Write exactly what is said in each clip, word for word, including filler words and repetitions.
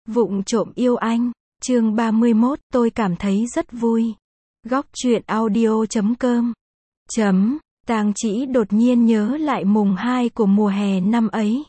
Vụng trộm yêu anh, chương ba mươi mốt, tôi cảm thấy rất vui. Góc truyện audio chấm com chấm, Tang Chỉ đột nhiên nhớ lại mùng hai của mùa hè năm ấy.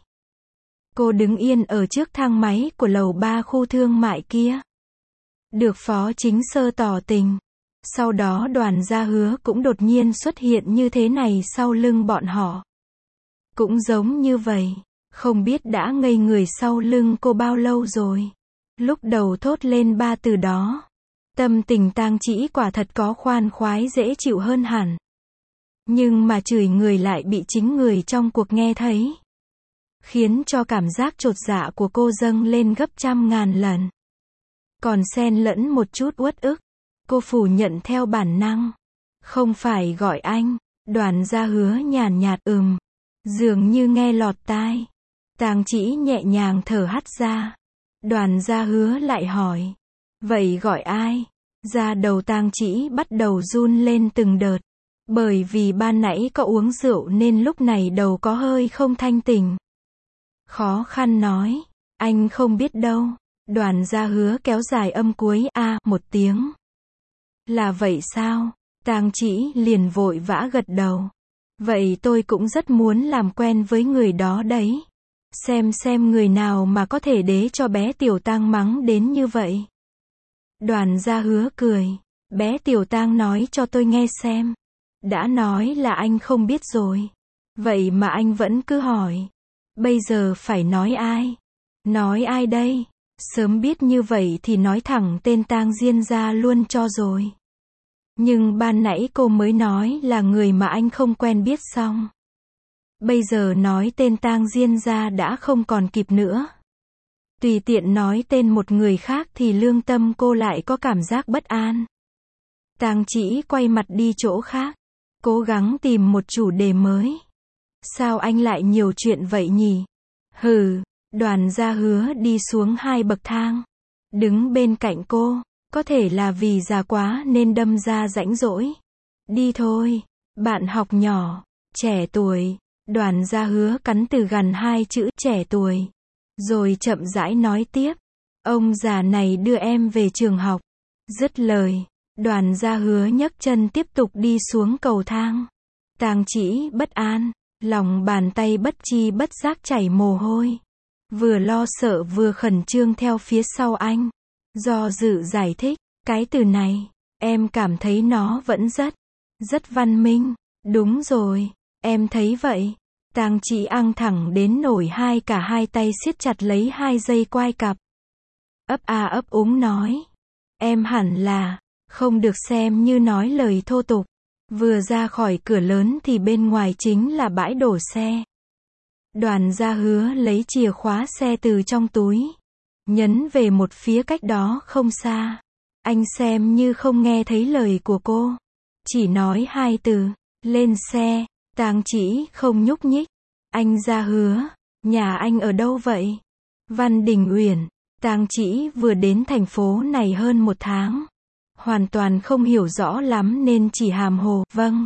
Cô đứng yên ở trước thang máy của lầu ba khu thương mại kia. Được Phó Chính Sơ tỏ tình. Sau đó Đoàn Gia Hứa cũng đột nhiên xuất hiện như thế này sau lưng bọn họ. Cũng giống như vậy. Không biết đã ngây người sau lưng cô bao lâu rồi. Lúc đầu thốt lên ba từ đó. Tâm tình Tang Chỉ quả thật có khoan khoái dễ chịu hơn hẳn. Nhưng mà chửi người lại bị chính người trong cuộc nghe thấy. Khiến cho cảm giác chột dạ của cô dâng lên gấp trăm ngàn lần. Còn xen lẫn một chút uất ức. Cô phủ nhận theo bản năng. Không phải gọi anh. Đoàn Gia Hứa nhàn nhạt ừm. Dường như nghe lọt tai. Tang Chỉ nhẹ nhàng thở hắt ra. Đoàn Gia Hứa lại hỏi. Vậy gọi ai? Da đầu Tang Chỉ bắt đầu run lên từng đợt. Bởi vì ban nãy có uống rượu nên lúc này đầu có hơi không thanh tỉnh. Khó khăn nói. Anh không biết đâu. Đoàn Gia Hứa kéo dài âm cuối a một tiếng. Là vậy sao? Tang Chỉ liền vội vã gật đầu. Vậy tôi cũng rất muốn làm quen với người đó đấy. Xem xem người nào mà có thể để cho bé Tiểu Tang mắng đến như vậy. Đoàn Gia Hứa cười. Bé Tiểu Tang nói cho tôi nghe xem. Đã nói là anh không biết rồi. Vậy mà anh vẫn cứ hỏi. Bây giờ phải nói ai? Nói ai đây? Sớm biết như vậy thì nói thẳng tên Tang Diên ra luôn cho rồi. Nhưng ban nãy cô mới nói là người mà anh không quen biết xong. Bây giờ nói tên Tang Diên ra đã không còn kịp nữa. Tùy tiện nói tên một người khác thì lương tâm cô lại có cảm giác bất an. Tang Chỉ quay mặt đi chỗ khác. Cố gắng tìm một chủ đề mới. Sao anh lại nhiều chuyện vậy nhỉ? Hừ, Đoàn Gia Hứa đi xuống hai bậc thang. Đứng bên cạnh cô. Có thể là vì già quá nên đâm ra rãnh rỗi. Đi thôi, bạn học nhỏ, trẻ tuổi. Đoàn Gia Hứa cắn từ gần hai chữ trẻ tuổi. Rồi chậm rãi nói tiếp. Ông già này đưa em về trường học. Dứt lời. Đoàn Gia Hứa nhấc chân tiếp tục đi xuống cầu thang. Tang Chỉ bất an. Lòng bàn tay bất chi bất giác chảy mồ hôi. Vừa lo sợ vừa khẩn trương theo phía sau anh. Do dự giải thích. Cái từ này. Em cảm thấy nó vẫn rất. Rất văn minh. Đúng rồi. Em thấy vậy. Tang Chỉ ăng thẳng đến nổi hai cả hai tay siết chặt lấy hai dây quai cặp. Ấp a ấp úng nói. Em hẳn là. Không được xem như nói lời thô tục. Vừa ra khỏi cửa lớn thì bên ngoài chính là bãi đổ xe. Đoàn Gia Hứa lấy chìa khóa xe từ trong túi. Nhấn về một phía cách đó không xa. Anh xem như không nghe thấy lời của cô. Chỉ nói hai từ. Lên xe. Tang Chỉ không nhúc nhích. Anh Gia Hứa. Nhà anh ở đâu vậy? Văn Đình Uyển. Tang Chỉ vừa đến thành phố này hơn một tháng. Hoàn toàn không hiểu rõ lắm nên chỉ hàm hồ, vâng.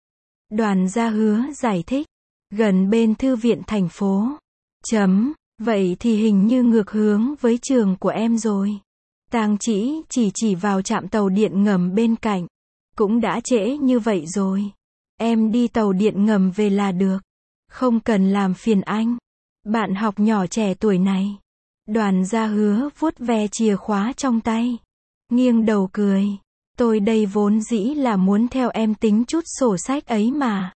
Đoàn Gia Hứa giải thích. Gần bên thư viện thành phố. Chấm, vậy thì hình như ngược hướng với trường của em rồi. Tang Chỉ chỉ chỉ vào trạm tàu điện ngầm bên cạnh. Cũng đã trễ như vậy rồi. Em đi tàu điện ngầm về là được. Không cần làm phiền anh. Bạn học nhỏ trẻ tuổi này. Đoàn Gia Hứa vuốt ve chìa khóa trong tay. Nghiêng đầu cười. Tôi đây vốn dĩ là muốn theo em tính chút sổ sách ấy mà.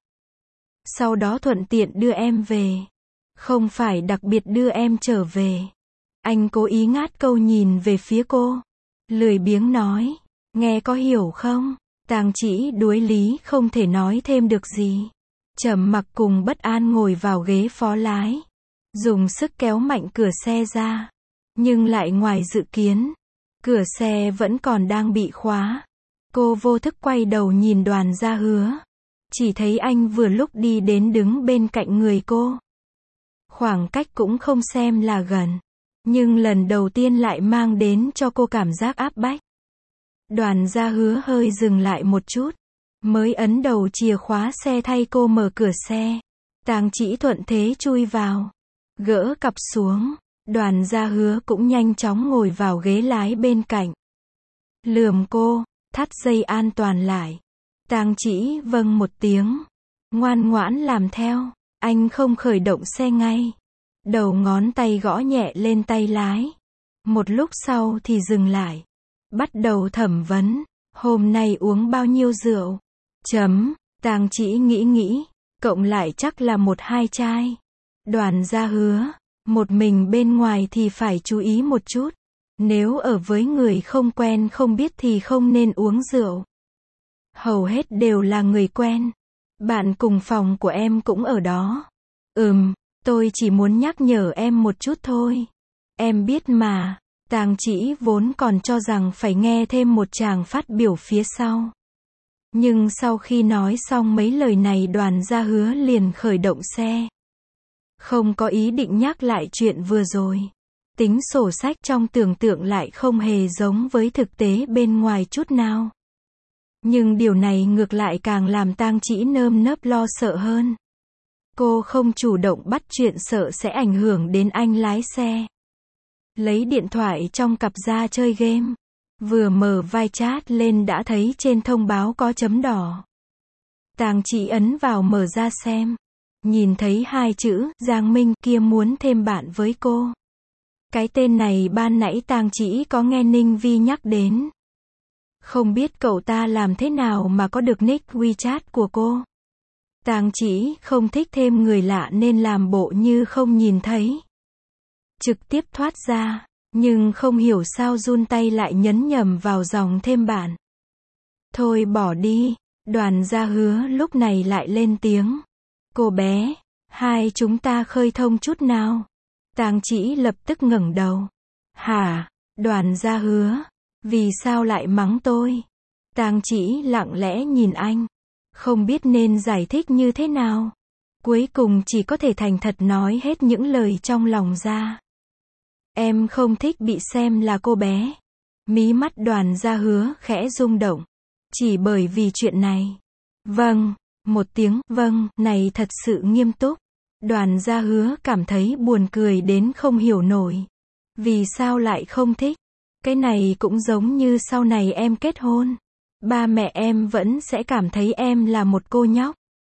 Sau đó thuận tiện đưa em về. Không phải đặc biệt đưa em trở về. Anh cố ý ngát câu nhìn về phía cô. Lười biếng nói. Nghe có hiểu không? Tang Chỉ đuối lý không thể nói thêm được gì. Trầm mặc cùng bất an ngồi vào ghế phó lái. Dùng sức kéo mạnh cửa xe ra. Nhưng lại ngoài dự kiến. Cửa xe vẫn còn đang bị khóa. Cô vô thức quay đầu nhìn Đoàn Gia Hứa. Chỉ thấy anh vừa lúc đi đến đứng bên cạnh người cô. Khoảng cách cũng không xem là gần. Nhưng lần đầu tiên lại mang đến cho cô cảm giác áp bách. Đoàn Gia Hứa hơi dừng lại một chút. Mới ấn đầu chìa khóa xe thay cô mở cửa xe. Tang Chỉ thuận thế chui vào. Gỡ cặp xuống. Đoàn Gia Hứa cũng nhanh chóng ngồi vào ghế lái bên cạnh. Lườm cô, thắt dây an toàn lại. Tang Chỉ vâng một tiếng, ngoan ngoãn làm theo. Anh không khởi động xe ngay. Đầu ngón tay gõ nhẹ lên tay lái. Một lúc sau thì dừng lại. Bắt đầu thẩm vấn. Hôm nay uống bao nhiêu rượu? Chấm. Tang Chỉ nghĩ nghĩ. Cộng lại chắc là một hai chai. Đoàn Gia Hứa. Một mình bên ngoài thì phải chú ý một chút. Nếu ở với người không quen không biết thì không nên uống rượu. Hầu hết đều là người quen. Bạn cùng phòng của em cũng ở đó. Ừm, tôi chỉ muốn nhắc nhở em một chút thôi. Em biết mà. Tang Chỉ vốn còn cho rằng phải nghe thêm một tràng phát biểu phía sau. Nhưng sau khi nói xong mấy lời này Đoàn Gia Hứa liền khởi động xe. Không có ý định nhắc lại chuyện vừa rồi. Tính sổ sách trong tưởng tượng lại không hề giống với thực tế bên ngoài chút nào. Nhưng điều này ngược lại càng làm Tang Chỉ nơm nớp lo sợ hơn. Cô không chủ động bắt chuyện sợ sẽ ảnh hưởng đến anh lái xe. Lấy điện thoại trong cặp ra chơi game. Vừa mở vai chat lên đã thấy trên thông báo có chấm đỏ. Tang Chỉ ấn vào mở ra xem. Nhìn thấy hai chữ, Giang Minh kia muốn thêm bạn với cô. Cái tên này ban nãy Tang Chỉ có nghe Ninh Vi nhắc đến. Không biết cậu ta làm thế nào mà có được nick WeChat của cô. Tang Chỉ không thích thêm người lạ nên làm bộ như không nhìn thấy. Trực tiếp thoát ra, nhưng không hiểu sao run tay lại nhấn nhầm vào dòng thêm bạn. Thôi bỏ đi, Đoàn Gia Hứa lúc này lại lên tiếng. Cô bé, hai chúng ta khơi thông chút nào. Tang Chỉ lập tức ngẩng đầu. Hả, Đoàn Gia Hứa, vì sao lại mắng tôi? Tang Chỉ lặng lẽ nhìn anh, không biết nên giải thích như thế nào. Cuối cùng chỉ có thể thành thật nói hết những lời trong lòng ra. Em không thích bị xem là cô bé. Mí mắt Đoàn Gia Hứa khẽ rung động. Chỉ bởi vì chuyện này. Vâng, một tiếng vâng này thật sự nghiêm túc. Đoàn Gia Hứa cảm thấy buồn cười đến không hiểu nổi. Vì sao lại không thích? Cái này cũng giống như sau này em kết hôn. Ba mẹ em vẫn sẽ cảm thấy em là một cô nhóc.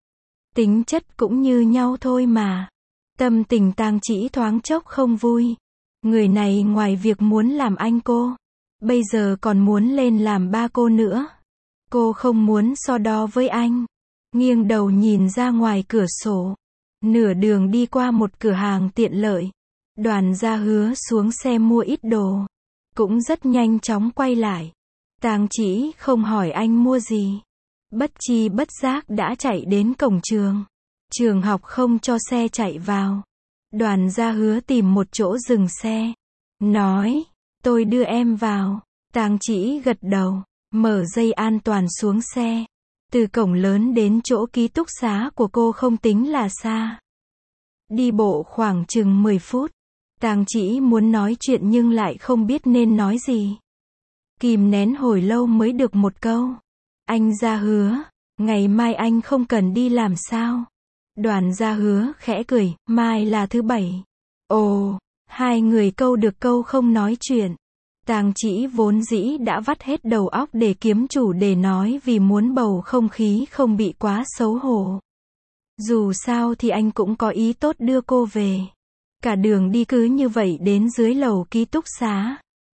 Tính chất cũng như nhau thôi mà. Tâm tình Tang Chỉ thoáng chốc không vui. Người này ngoài việc muốn làm anh cô, bây giờ còn muốn lên làm ba cô nữa. Cô không muốn so đo với anh. Nghiêng đầu nhìn ra ngoài cửa sổ. Nửa đường đi qua một cửa hàng tiện lợi. Đoàn Gia Hứa xuống xe mua ít đồ. Cũng rất nhanh chóng quay lại. Tang Chỉ không hỏi anh mua gì. Bất chi bất giác đã chạy đến cổng trường. Trường học không cho xe chạy vào. Đoàn Gia Hứa tìm một chỗ dừng xe. Nói, tôi đưa em vào. Tang Chỉ gật đầu, mở dây an toàn xuống xe. Từ cổng lớn đến chỗ ký túc xá của cô không tính là xa. Đi bộ khoảng chừng mười phút. Tang Chỉ muốn nói chuyện nhưng lại không biết nên nói gì. Kìm nén hồi lâu mới được một câu. Anh Gia Hứa, ngày mai anh không cần đi làm sao? Đoàn Gia Hứa khẽ cười, mai là thứ bảy. Ồ, hai người câu được câu không nói chuyện. Tang Chỉ vốn dĩ đã vắt hết đầu óc để kiếm chủ đề nói vì muốn bầu không khí không bị quá xấu hổ. Dù sao thì anh cũng có ý tốt đưa cô về. Cả đường đi cứ như vậy đến dưới lầu ký túc xá.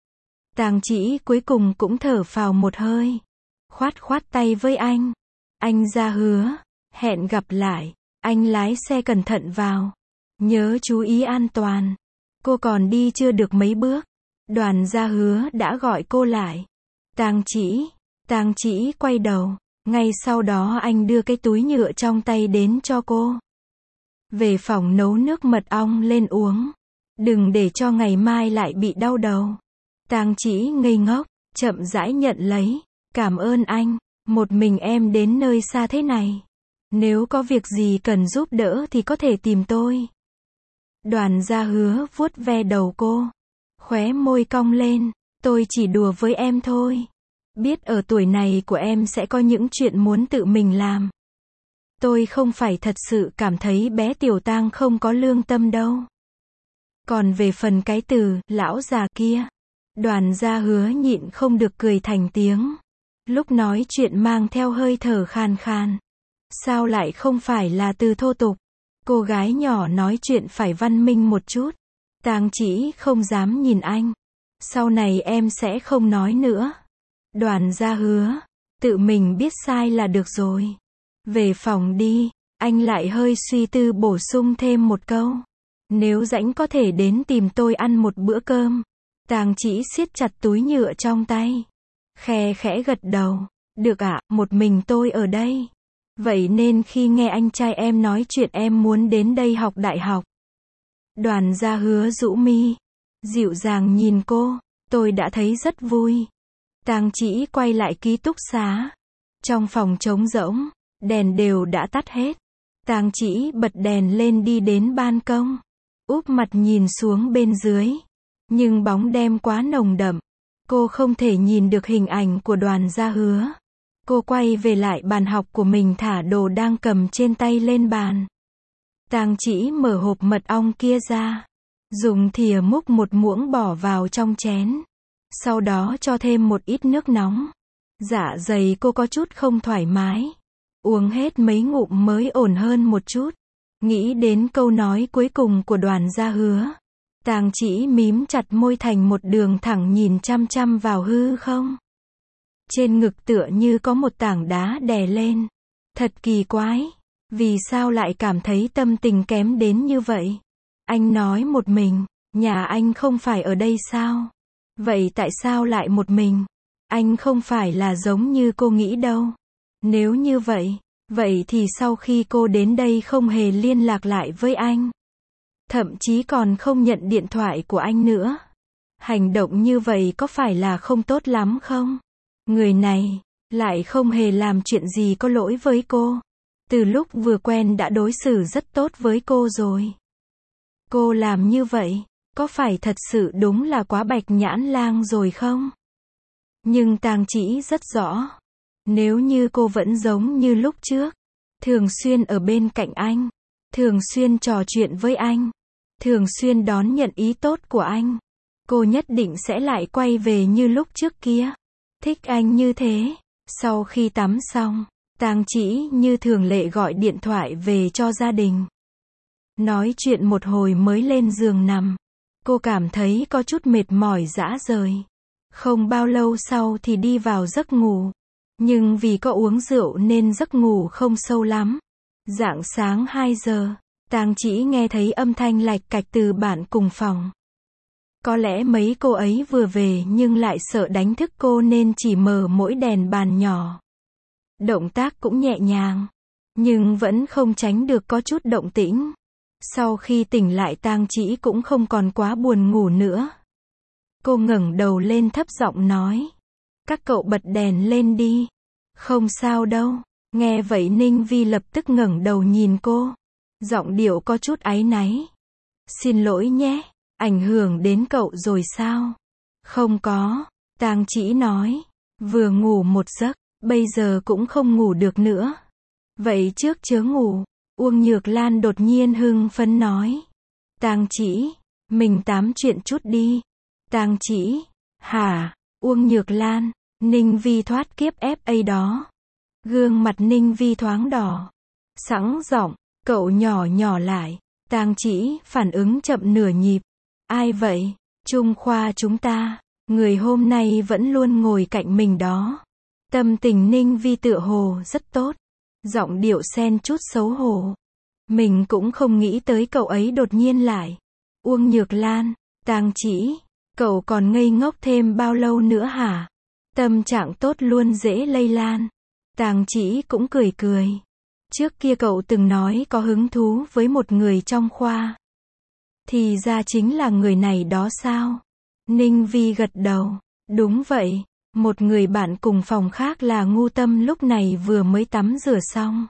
Tang Chỉ cuối cùng cũng thở phào một hơi. Khoát khoát tay với anh. Anh Gia Hứa, hẹn gặp lại. Anh lái xe cẩn thận vào. Nhớ chú ý an toàn. Cô còn đi chưa được mấy bước. Đoàn Gia Hứa đã gọi cô lại. Tang Chỉ. Tang Chỉ quay đầu. Ngay sau đó anh đưa cái túi nhựa trong tay đến cho cô. Về phòng nấu nước mật ong lên uống. Đừng để cho ngày mai lại bị đau đầu. Tang Chỉ ngây ngốc, chậm rãi nhận lấy. Cảm ơn anh. Một mình em đến nơi xa thế này. Nếu có việc gì cần giúp đỡ thì có thể tìm tôi. Đoàn Gia Hứa vuốt ve đầu cô. Khóe môi cong lên. Tôi chỉ đùa với em thôi. Biết ở tuổi này của em sẽ có những chuyện muốn tự mình làm. Tôi không phải thật sự cảm thấy bé Tiểu Tang không có lương tâm đâu. Còn về phần cái từ, lão già kia, Đoàn Gia Hứa nhịn không được cười thành tiếng. Lúc nói chuyện mang theo hơi thở khan khan. Sao lại không phải là từ thô tục? Cô gái nhỏ nói chuyện phải văn minh một chút. Tang Chỉ không dám nhìn anh. Sau này em sẽ không nói nữa. Đoàn Gia Hứa, tự mình biết sai là được rồi. Về phòng đi, anh lại hơi suy tư bổ sung thêm một câu. Nếu rảnh có thể đến tìm tôi ăn một bữa cơm. Tang Chỉ siết chặt túi nhựa trong tay. Khe khẽ gật đầu. Được ạ, một mình tôi ở đây. Vậy nên khi nghe anh trai em nói chuyện em muốn đến đây học đại học. Đoàn Gia Hứa rũ mi, dịu dàng nhìn cô. Tôi đã thấy rất vui. Tang Chỉ quay lại ký túc xá. Trong phòng trống rỗng, đèn đều đã tắt hết. Tang Chỉ bật đèn lên đi đến ban công. Úp mặt nhìn xuống bên dưới. Nhưng bóng đêm quá nồng đậm. Cô không thể nhìn được hình ảnh của Đoàn Gia Hứa. Cô quay về lại bàn học của mình thả đồ đang cầm trên tay lên bàn. Tang Chỉ mở hộp mật ong kia ra. Dùng thìa múc một muỗng bỏ vào trong chén. Sau đó cho thêm một ít nước nóng. Dạ dày cô có chút không thoải mái. Uống hết mấy ngụm mới ổn hơn một chút. Nghĩ đến câu nói cuối cùng của Đoàn Gia Hứa. Tang Chỉ mím chặt môi thành một đường thẳng nhìn chăm chăm vào hư không. Trên ngực tựa như có một tảng đá đè lên. Thật kỳ quái. Vì sao lại cảm thấy tâm tình kém đến như vậy? Anh nói một mình. Nhà anh không phải ở đây sao? Vậy tại sao lại một mình? Anh không phải là giống như cô nghĩ đâu. Nếu như vậy, vậy thì sau khi cô đến đây không hề liên lạc lại với anh. Thậm chí còn không nhận điện thoại của anh nữa. Hành động như vậy có phải là không tốt lắm không? Người này, lại không hề làm chuyện gì có lỗi với cô. Từ lúc vừa quen đã đối xử rất tốt với cô rồi. Cô làm như vậy, có phải thật sự đúng là quá bạch nhãn lang rồi không? Nhưng Tang Chỉ rất rõ. Nếu như cô vẫn giống như lúc trước. Thường xuyên ở bên cạnh anh. Thường xuyên trò chuyện với anh. Thường xuyên đón nhận ý tốt của anh. Cô nhất định sẽ lại quay về như lúc trước kia. Thích anh như thế. Sau khi tắm xong, Tang Chỉ như thường lệ gọi điện thoại về cho gia đình. Nói chuyện một hồi mới lên giường nằm. Cô cảm thấy có chút mệt mỏi rã rời. Không bao lâu sau thì đi vào giấc ngủ. Nhưng vì có uống rượu nên giấc ngủ không sâu lắm. Rạng sáng hai giờ, Tang Chỉ nghe thấy âm thanh lạch cạch từ bạn cùng phòng. Có lẽ mấy cô ấy vừa về nhưng lại sợ đánh thức cô nên chỉ mở mỗi đèn bàn nhỏ. Động tác cũng nhẹ nhàng, nhưng vẫn không tránh được có chút động tĩnh. Sau khi tỉnh lại Tang Chỉ cũng không còn quá buồn ngủ nữa. Cô ngẩng đầu lên thấp giọng nói. Các cậu bật đèn lên đi. Không sao đâu. Nghe vậy Ninh Vi lập tức ngẩng đầu nhìn cô. Giọng điệu có chút áy náy. Xin lỗi nhé. Ảnh hưởng đến cậu rồi sao? Không có. Tang Chỉ nói. Vừa ngủ một giấc, bây giờ cũng không ngủ được nữa. Vậy trước chớ ngủ. Uông Nhược Lan đột nhiên hưng phấn nói. Tang Chỉ, mình tám chuyện chút đi. Tang Chỉ, hả? Uông Nhược Lan, Ninh Vi thoát kiếp ép a đó. Gương mặt Ninh Vi thoáng đỏ. Sẵn giọng, cậu nhỏ nhỏ lại. Tang Chỉ phản ứng chậm nửa nhịp. Ai vậy? Trung khoa chúng ta. Người hôm nay vẫn luôn ngồi cạnh mình đó. Tâm tình Ninh Vi tựa hồ rất tốt. Giọng điệu xen chút xấu hổ. Mình cũng không nghĩ tới cậu ấy đột nhiên lại. Uông Nhược Lan, Tang Chỉ, cậu còn ngây ngốc thêm bao lâu nữa hả? Tâm trạng tốt luôn dễ lây lan. Tang Chỉ cũng cười cười. Trước kia cậu từng nói có hứng thú với một người trong khoa. Thì ra chính là người này đó sao? Ninh Vi gật đầu. Đúng vậy. Một người bạn cùng phòng khác là Ngu Tâm lúc này vừa mới tắm rửa xong.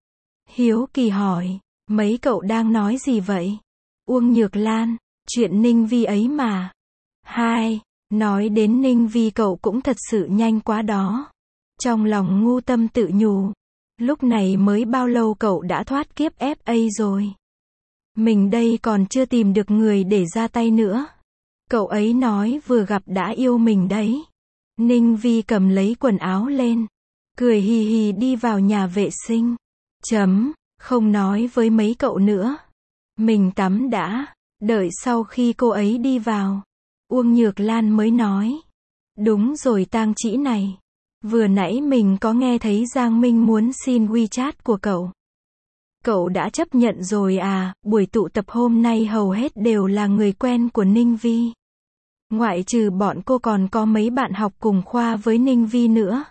Hiếu kỳ hỏi. Mấy cậu đang nói gì vậy? Uông Nhược Lan. Chuyện Ninh Vi ấy mà. Hai. Nói đến Ninh Vi cậu cũng thật sự nhanh quá đó. Trong lòng Ngu Tâm tự nhủ. Lúc này mới bao lâu cậu đã thoát kiếp ép a rồi? Mình đây còn chưa tìm được người để ra tay nữa. Cậu ấy nói vừa gặp đã yêu mình đấy. Ninh Vi cầm lấy quần áo lên, cười hì hì đi vào nhà vệ sinh. Chấm, không nói với mấy cậu nữa. Mình tắm đã. Đợi sau khi cô ấy đi vào, Uông Nhược Lan mới nói. Đúng rồi Tang Chỉ này. Vừa nãy mình có nghe thấy Giang Minh muốn xin WeChat của cậu. Cậu đã chấp nhận rồi à? Buổi tụ tập hôm nay hầu hết đều là người quen của Ninh Vi. Ngoại trừ bọn cô còn có mấy bạn học cùng khoa với Ninh Vi nữa.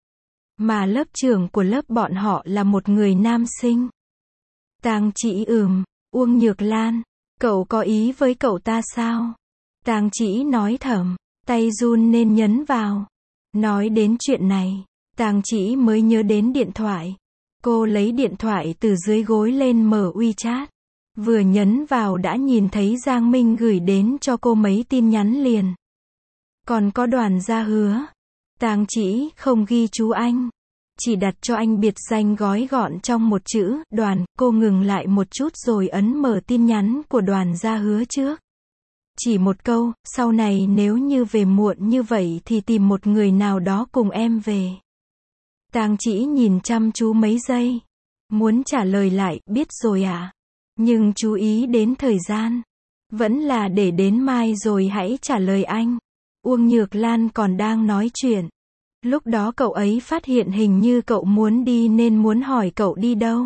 Mà lớp trưởng của lớp bọn họ là một người nam sinh. Tang Chỉ ừm, Uông Nhược Lan, cậu có ý với cậu ta sao? Tang Chỉ nói thầm, tay run nên nhấn vào. Nói đến chuyện này, Tang Chỉ mới nhớ đến điện thoại. Cô lấy điện thoại từ dưới gối lên mở WeChat. Vừa nhấn vào đã nhìn thấy Giang Minh gửi đến cho cô mấy tin nhắn liền. Còn có Đoàn Gia Hứa. Tang Chỉ không ghi chú anh, chỉ đặt cho anh biệt danh gói gọn trong một chữ, Đoàn. Cô ngừng lại một chút rồi ấn mở tin nhắn của Đoàn Gia Hứa trước. Chỉ một câu, sau này nếu như về muộn như vậy thì tìm một người nào đó cùng em về. Tang Chỉ nhìn chăm chú mấy giây. Muốn trả lời lại, biết rồi à? Nhưng chú ý đến thời gian. Vẫn là để đến mai rồi hãy trả lời anh. Uông Nhược Lan còn đang nói chuyện. Lúc đó cậu ấy phát hiện hình như cậu muốn đi nên muốn hỏi cậu đi đâu.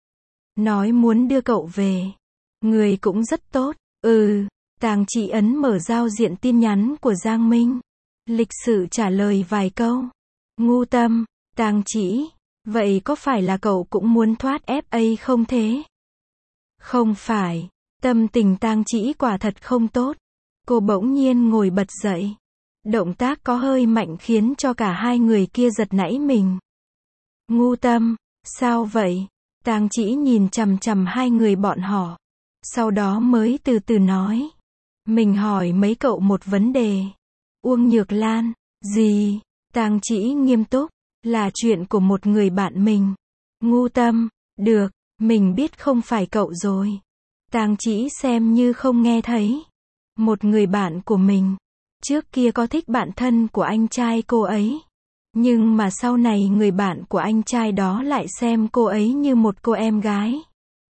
Nói muốn đưa cậu về. Người cũng rất tốt. Ừ. Tang Chỉ ấn mở giao diện tin nhắn của Giang Minh. Lịch sự trả lời vài câu. Ngu tâm. Tang Chỉ. Vậy có phải là cậu cũng muốn thoát ép a không thế? Không phải. Tâm tình Tang Chỉ quả thật không tốt. Cô bỗng nhiên ngồi bật dậy. Động tác có hơi mạnh khiến cho cả hai người kia giật nảy mình. Ngu tâm. Sao vậy? Tang Chỉ nhìn chằm chằm hai người bọn họ. Sau đó mới từ từ nói. Mình hỏi mấy cậu một vấn đề. Uông Nhược Lan. Gì? Tang Chỉ nghiêm túc. Là chuyện của một người bạn mình. Ngu tâm. Được, mình biết không phải cậu rồi. Tang Chỉ xem như không nghe thấy. Một người bạn của mình. Trước kia có thích bạn thân của anh trai cô ấy. Nhưng mà sau này người bạn của anh trai đó lại xem cô ấy như một cô em gái.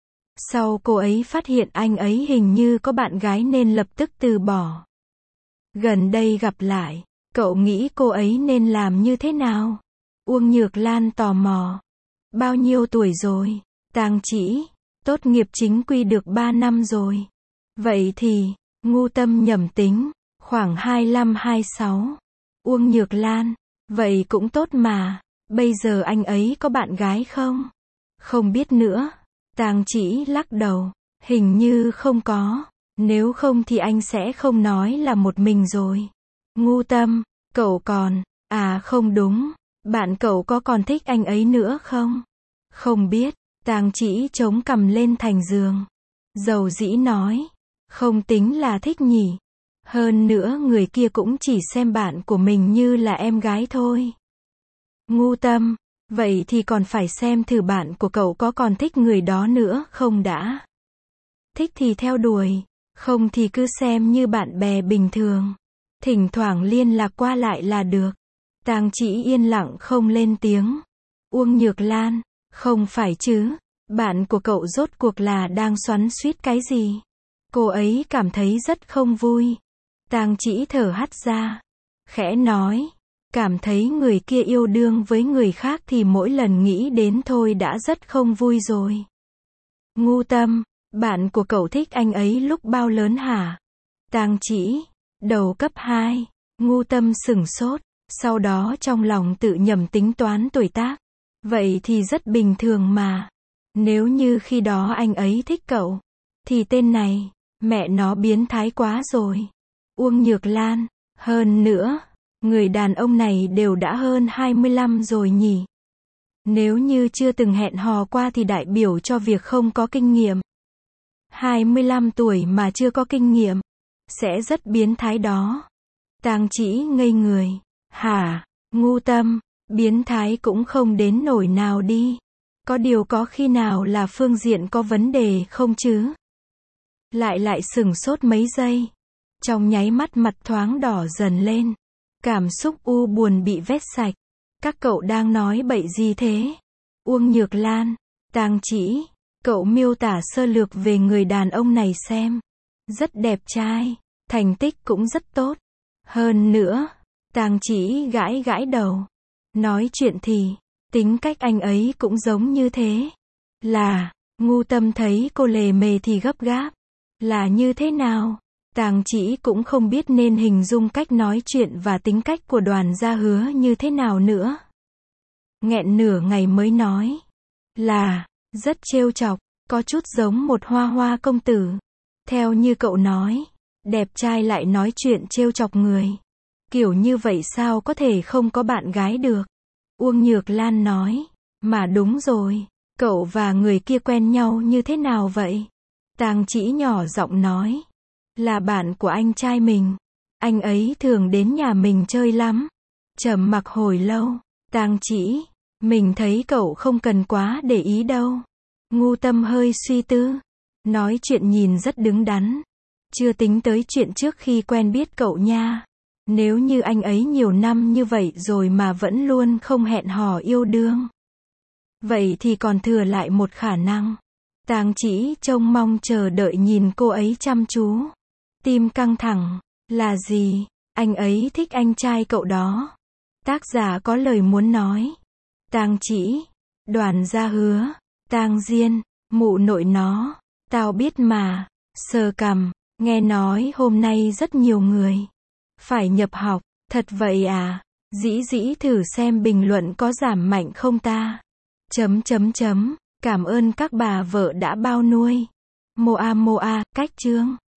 Sau cô ấy phát hiện anh ấy hình như có bạn gái nên lập tức từ bỏ. Gần đây gặp lại, cậu nghĩ cô ấy nên làm như thế nào? Uông Nhược Lan tò mò. Bao nhiêu tuổi rồi? Tang Chỉ. Tốt nghiệp chính quy được ba năm rồi. Vậy thì, ngu tâm nhẩm tính. Khoảng hai lăm hai mươi sáu. Uông Nhược Lan. Vậy cũng tốt mà. Bây giờ anh ấy có bạn gái không? Không biết nữa. Tang Chỉ lắc đầu. Hình như không có. Nếu không thì anh sẽ không nói là một mình rồi. Ngu tâm. Cậu còn. À không đúng. Bạn cậu có còn thích anh ấy nữa không? Không biết. Tang Chỉ chống cằm lên thành giường. Dầu dĩ nói. Không tính là thích nhỉ. Hơn nữa người kia cũng chỉ xem bạn của mình như là em gái thôi. Ngu tâm. Vậy thì còn phải xem thử bạn của cậu có còn thích người đó nữa không đã. Thích thì theo đuổi. Không thì cứ xem như bạn bè bình thường. Thỉnh thoảng liên lạc qua lại là được. Tang Chỉ yên lặng không lên tiếng. Uông Nhược Lan. Không phải chứ. Bạn của cậu rốt cuộc là đang xoắn xuýt cái gì? Cô ấy cảm thấy rất không vui. Tang Chỉ thở hắt ra. Khẽ nói. Cảm thấy người kia yêu đương với người khác thì mỗi lần nghĩ đến thôi đã rất không vui rồi. Ngu tâm. Bạn của cậu thích anh ấy lúc bao lớn hả? Tang Chỉ. Đầu cấp hai. Ngu tâm sửng sốt. Sau đó trong lòng tự nhẩm tính toán tuổi tác. Vậy thì rất bình thường mà. Nếu như khi đó anh ấy thích cậu, thì tên này, mẹ nó biến thái quá rồi. Uông Nhược Lan. Hơn nữa, người đàn ông này đều đã hơn hai mươi lăm rồi nhỉ. Nếu như chưa từng hẹn hò qua thì đại biểu cho việc không có kinh nghiệm. hai mươi lăm tuổi mà chưa có kinh nghiệm, sẽ rất biến thái đó. Tang Chỉ ngây người. Hả? Ngu tâm. Biến thái cũng không đến nổi nào đi. Có điều có khi nào là phương diện có vấn đề không chứ? Lại lại sừng sốt mấy giây. Trong nháy mắt mặt thoáng đỏ dần lên. Cảm xúc u buồn bị vét sạch. Các cậu đang nói bậy gì thế? Uông Nhược Lan, Tang Chỉ, cậu miêu tả sơ lược về người đàn ông này xem. Rất đẹp trai, thành tích cũng rất tốt. Hơn nữa, Tang Chỉ gãi gãi đầu. Nói chuyện thì, tính cách anh ấy cũng giống như thế. Là, Ngu Tâm thấy cô lề mề thì gấp gáp. Là như thế nào? Tang Chỉ cũng không biết nên hình dung cách nói chuyện và tính cách của Đoàn Gia Hứa như thế nào nữa. Nghẹn nửa ngày mới nói. Là, rất trêu chọc, có chút giống một hoa hoa công tử. Theo như cậu nói, đẹp trai lại nói chuyện trêu chọc người. Kiểu như vậy sao có thể không có bạn gái được? Uông Nhược Lan nói. Mà đúng rồi, cậu và người kia quen nhau như thế nào vậy? Tang Chỉ nhỏ giọng nói. Là bạn của anh trai mình. Anh ấy thường đến nhà mình chơi lắm. Trầm mặc hồi lâu. Tang Chỉ, mình thấy cậu không cần quá để ý đâu. Ngu Tâm hơi suy tư. Nói chuyện nhìn rất đứng đắn. Chưa tính tới chuyện trước khi quen biết cậu nha. Nếu như anh ấy nhiều năm như vậy rồi mà vẫn luôn không hẹn hò yêu đương. Vậy thì còn thừa lại một khả năng. Tang Chỉ trông mong chờ đợi nhìn cô ấy chăm chú. Tim căng thẳng. Là gì? Anh ấy thích anh trai cậu đó. Tác giả có lời muốn nói. Tang Chỉ, Đoàn Gia Hứa, Tang Diên, mụ nội nó. Tao biết mà. Sờ cằm. Nghe nói hôm nay rất nhiều người phải nhập học. Thật vậy à? Dĩ dĩ thử xem bình luận có giảm mạnh không ta? Chấm chấm chấm. Cảm ơn các bà vợ đã bao nuôi. Moa Moa, cách chương.